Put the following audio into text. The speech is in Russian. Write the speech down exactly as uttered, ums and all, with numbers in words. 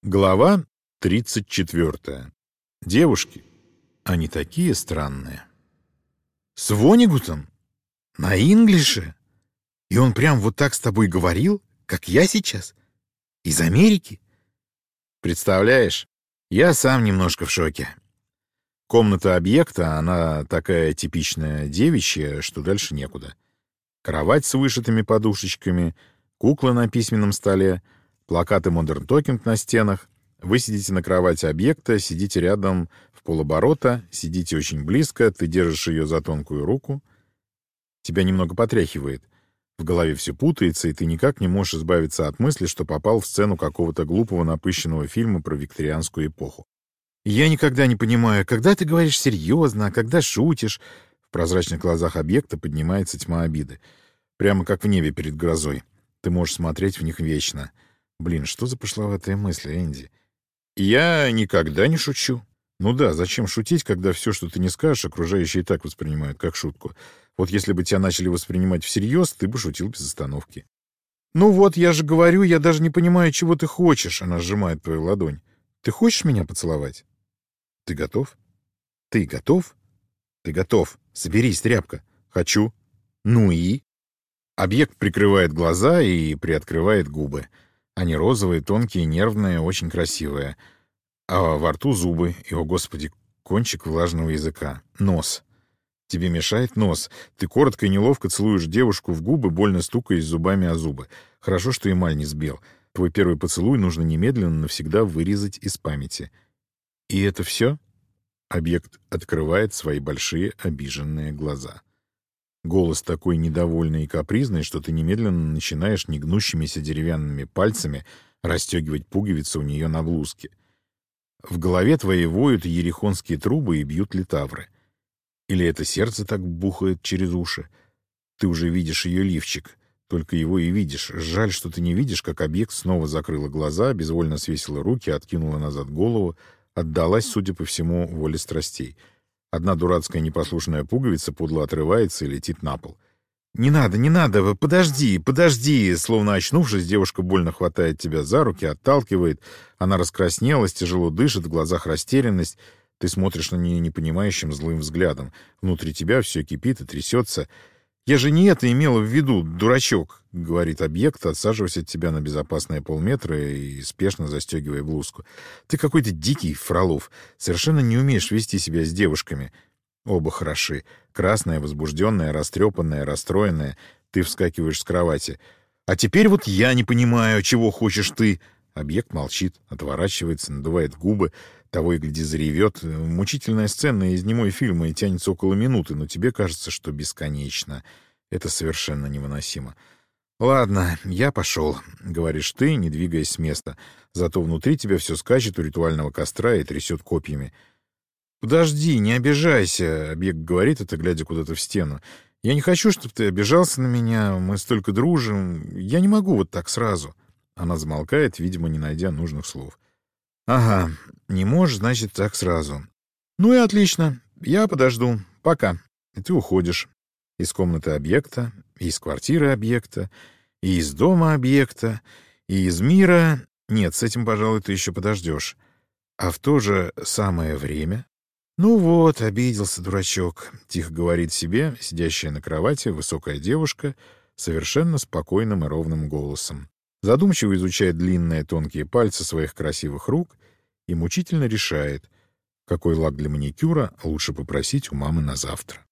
Глава тридцать четвёртая. Девушки, они такие странные. С Вонигутом? На инглише? И он прям вот так с тобой говорил, как я сейчас? Из Америки? Представляешь, я сам немножко в шоке. Комната объекта, она такая типичная девичья, что дальше некуда. Кровать с вышитыми подушечками, кукла на письменном столе, плакаты Modern Talking на стенах. Вы сидите на кровати объекта, сидите рядом в полоборота, сидите очень близко, ты держишь ее за тонкую руку. Тебя немного потряхивает. В голове все путается, и ты никак не можешь избавиться от мысли, что попал в сцену какого-то глупого напыщенного фильма про викторианскую эпоху. Я никогда не понимаю, когда ты говоришь серьезно, а когда шутишь. В прозрачных глазах объекта поднимается тьма обиды. Прямо как в небе перед грозой. Ты можешь смотреть в них вечно. Блин, что за пошловатая мысль, Энди? Я никогда не шучу. Ну да, зачем шутить, когда все, что ты не скажешь, окружающие и так воспринимают как шутку. Вот если бы тебя начали воспринимать всерьез, ты бы шутил без остановки. Ну вот, я же говорю, я даже не понимаю, чего ты хочешь. Она сжимает твою ладонь. Ты хочешь меня поцеловать? Ты готов? Ты готов? Ты готов. Соберись, тряпка. Хочу. Ну и? Объект прикрывает глаза и приоткрывает губы. Они розовые, тонкие, нервные, очень красивые. А во рту зубы. И, о господи, кончик влажного языка. Нос. Тебе мешает нос. Ты коротко и неловко целуешь девушку в губы, больно стукаясь зубами о зубы. Хорошо, что эмаль не сбил. Твой первый поцелуй нужно немедленно навсегда вырезать из памяти. И это все? Объект открывает свои большие обиженные глаза. Голос такой недовольный и капризный, что ты немедленно начинаешь негнущимися деревянными пальцами расстегивать пуговицы у нее на блузке. В голове твоей воют ерихонские трубы и бьют литавры. Или это сердце так бухает через уши? Ты уже видишь ее лифчик, только его и видишь. Жаль, что ты не видишь, как объект снова закрыла глаза, безвольно свесила руки, откинула назад голову, отдалась, судя по всему, воле страстей. Одна дурацкая непослушная пуговица подло отрывается и летит на пол. «Не надо, не надо! Подожди, подожди!» Словно очнувшись, девушка больно хватает тебя за руки, отталкивает. Она раскраснелась, тяжело дышит, в глазах растерянность. Ты смотришь на нее непонимающим злым взглядом. Внутри тебя все кипит и трясется. «Я же не это имела в виду, дурачок!» — говорит объект, отсаживаясь от тебя на безопасные полметра и спешно застегивая блузку. «Ты какой-то дикий, Фролов. Совершенно не умеешь вести себя с девушками». Оба хороши. Красная, возбужденная, растрепанная, расстроенная. Ты вскакиваешь с кровати. «А теперь вот я не понимаю, чего хочешь ты». Объект молчит, отворачивается, надувает губы. Того и гляди заревет. Мучительная сцена из немой фильма и тянется около минуты, но тебе кажется, что бесконечно. Это совершенно невыносимо. «Ладно, я пошел», — говоришь ты, не двигаясь с места. Зато внутри тебя все скачет у ритуального костра и трясет копьями. «Подожди, не обижайся», — объект говорит это, глядя куда-то в стену. «Я не хочу, чтобы ты обижался на меня. Мы столько дружим. Я не могу вот так сразу». Она замолкает, видимо, не найдя нужных слов. «Ага, не можешь, значит, так сразу. Ну и отлично. Я подожду. Пока». И ты уходишь. Из комнаты объекта, и из квартиры объекта, и из дома объекта, и из мира. Нет, с этим, пожалуй, ты еще подождешь. А в то же самое время... «Ну вот, обиделся дурачок», — тихо говорит себе сидящая на кровати высокая девушка совершенно спокойным и ровным голосом. Задумчиво изучает длинные тонкие пальцы своих красивых рук и мучительно решает, какой лак для маникюра лучше попросить у мамы на завтра.